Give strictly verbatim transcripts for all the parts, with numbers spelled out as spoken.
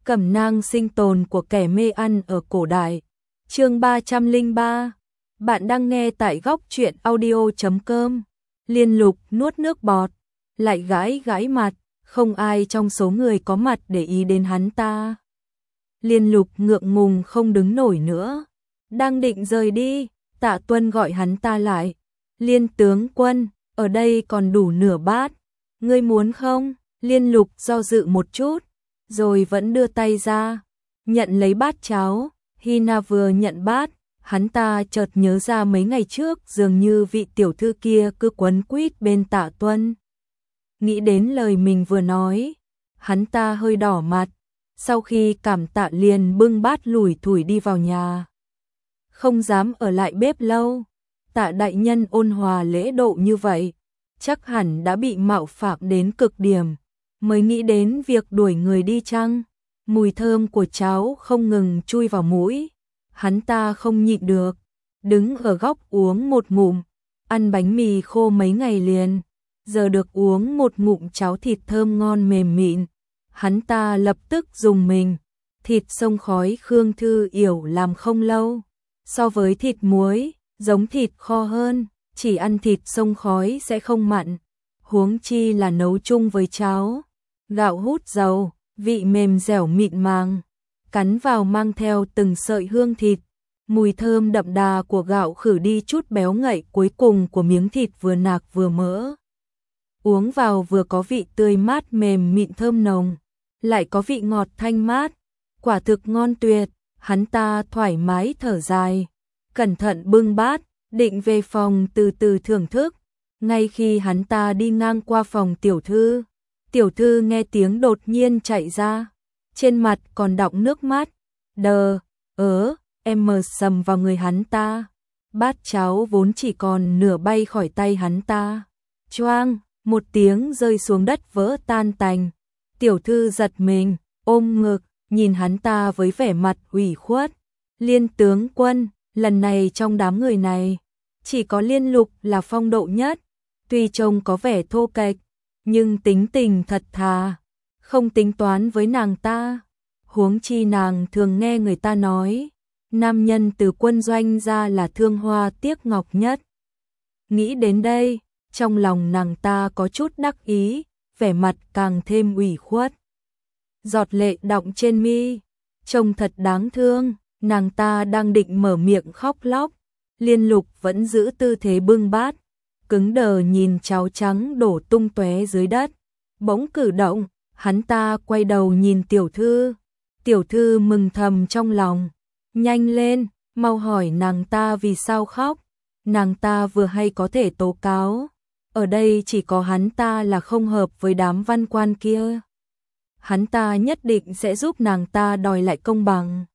Cẩm nang sinh tồn của kẻ mê ăn ở cổ đại. Chương ba trăm lẻ ba. Bạn đang nghe tại góc truyện audio chấm com. Liên Lục nuốt nước bọt, lại gãi gãi mặt, không ai trong số người có mặt để ý đến hắn ta. Liên Lục ngượng ngùng không đứng nổi nữa, đang định rời đi, Tạ Tuân gọi hắn ta lại. Liên tướng quân, ở đây còn đủ nửa bát, ngươi muốn không? Liên Lục do dự một chút, rồi vẫn đưa tay ra, nhận lấy bát cháo. Hina vừa nhận bát, hắn ta chợt nhớ ra mấy ngày trước dường như vị tiểu thư kia cứ quấn quýt bên Tạ Tuân. Nghĩ đến lời mình vừa nói, hắn ta hơi đỏ mặt, sau khi cảm tạ liền bưng bát lủi thủi đi vào nhà. Không dám ở lại bếp lâu, Tạ đại nhân ôn hòa lễ độ như vậy, chắc hẳn đã bị mạo phạm đến cực điểm, mới nghĩ đến việc đuổi người đi chăng? Mùi thơm của cháo không ngừng chui vào mũi, hắn ta không nhịn được, đứng ở góc uống một ngụm, ăn bánh mì khô mấy ngày liền, giờ được uống một ngụm cháo thịt thơm ngon mềm mịn, hắn ta lập tức rùng mình. Thịt xông khói Khương Thư Yểu làm không lâu, so với thịt muối, giống thịt kho hơn, chỉ ăn thịt xông khói sẽ không mặn, huống chi là nấu chung với cháo. Gạo hút dầu, vị mềm dẻo mịn màng, cắn vào mang theo từng sợi hương thịt, mùi thơm đậm đà của gạo khử đi chút béo ngậy cuối cùng của miếng thịt vừa nạc vừa mỡ. Uống vào vừa có vị tươi mát mềm mịn thơm nồng, lại có vị ngọt thanh mát, quả thực ngon tuyệt. Hắn ta thoải mái thở dài, cẩn thận bưng bát, định về phòng từ từ thưởng thức. Ngay khi hắn ta đi ngang qua phòng tiểu thư, tiểu thư nghe tiếng đột nhiên chạy ra, trên mặt còn đọng nước mắt, đờ, ớ, em mờ sầm vào người hắn ta. Bát cháo vốn chỉ còn nửa bay khỏi tay hắn ta, choang, một tiếng rơi xuống đất vỡ tan tành. Tiểu thư giật mình, ôm ngực, nhìn hắn ta với vẻ mặt ủy khuất. Liên tướng quân, lần này trong đám người này, chỉ có Liên Lục là phong độ nhất, tuy trông có vẻ thô kệch, nhưng tính tình thật thà, không tính toán với nàng ta. Huống chi nàng thường nghe người ta nói, nam nhân từ quân doanh ra là thương hoa tiếc ngọc nhất. Nghĩ đến đây, trong lòng nàng ta có chút đắc ý, vẻ mặt càng thêm ủy khuất. Giọt lệ đọng trên mi, trông thật đáng thương, nàng ta đang định mở miệng khóc lóc. Liên Lục vẫn giữ tư thế bưng bát, cứng đờ nhìn cháo trắng đổ tung tóe dưới đất. Bỗng cử động, hắn ta quay đầu nhìn tiểu thư. Tiểu thư mừng thầm trong lòng, nhanh lên, mau hỏi nàng ta vì sao khóc. Nàng ta vừa hay có thể tố cáo, ở đây chỉ có hắn ta là không hợp với đám văn quan kia. Hắn ta nhất định sẽ giúp nàng ta đòi lại công bằng.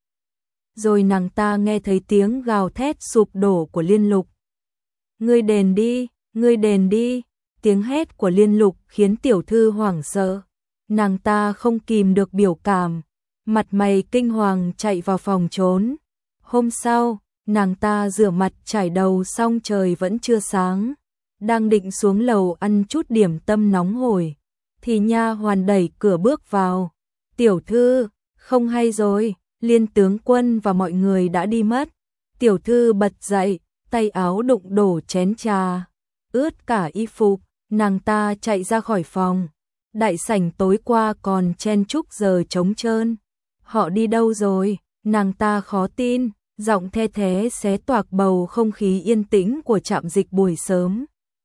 Rồi nàng ta nghe thấy tiếng gào thét sụp đổ của Liên Lục. Ngươi đền đi, ngươi đền đi. Tiếng hét của Liên Lục khiến tiểu thư hoảng sợ. Nàng ta không kìm được biểu cảm, mặt mày kinh hoàng chạy vào phòng trốn. Hôm sau, nàng ta rửa mặt chải đầu xong trời vẫn chưa sáng, đang định xuống lầu ăn chút điểm tâm nóng hổi, thì nha hoàn đẩy cửa bước vào. Tiểu thư, không hay rồi, Liên tướng quân và mọi người đã đi mất. Tiểu thư bật dậy, tay áo đụng đổ chén trà, ướt cả y phục, nàng ta chạy ra khỏi phòng. Đại sảnh tối qua còn chen chúc giờ trống trơn. Họ đi đâu rồi? Nàng ta khó tin, giọng the thế xé toạc bầu không khí yên tĩnh của trạm dịch buổi sớm.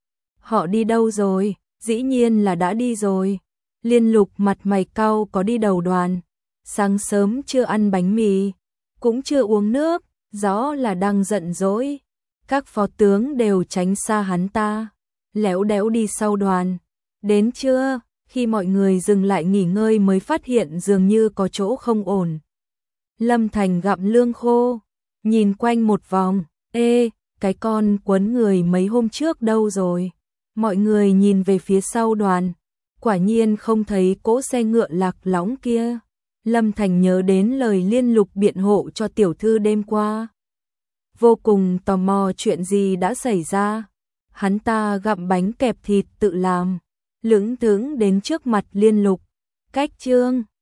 Họ đi đâu rồi? Dĩ nhiên là đã đi rồi. Liên Lục mặt mày cau có đi đầu đoàn. Sáng sớm chưa ăn bánh mì, cũng chưa uống nước, rõ là đang giận dỗi. Các phó tướng đều tránh xa hắn ta, léo đéo đi sau đoàn. Đến trưa, khi mọi người dừng lại nghỉ ngơi mới phát hiện dường như có chỗ không ổn. Lâm Thành gặm lương khô, nhìn quanh một vòng, ê, cái con quấn người mấy hôm trước đâu rồi? Mọi người nhìn về phía sau đoàn, quả nhiên không thấy cỗ xe ngựa lạc lõng kia. Lâm Thành nhớ đến lời Liên Lục biện hộ cho tiểu thư đêm qua. Vô cùng tò mò chuyện gì đã xảy ra. Hắn ta gặm bánh kẹp thịt tự làm, lững thững đến trước mặt Liên Lục. Cách trương,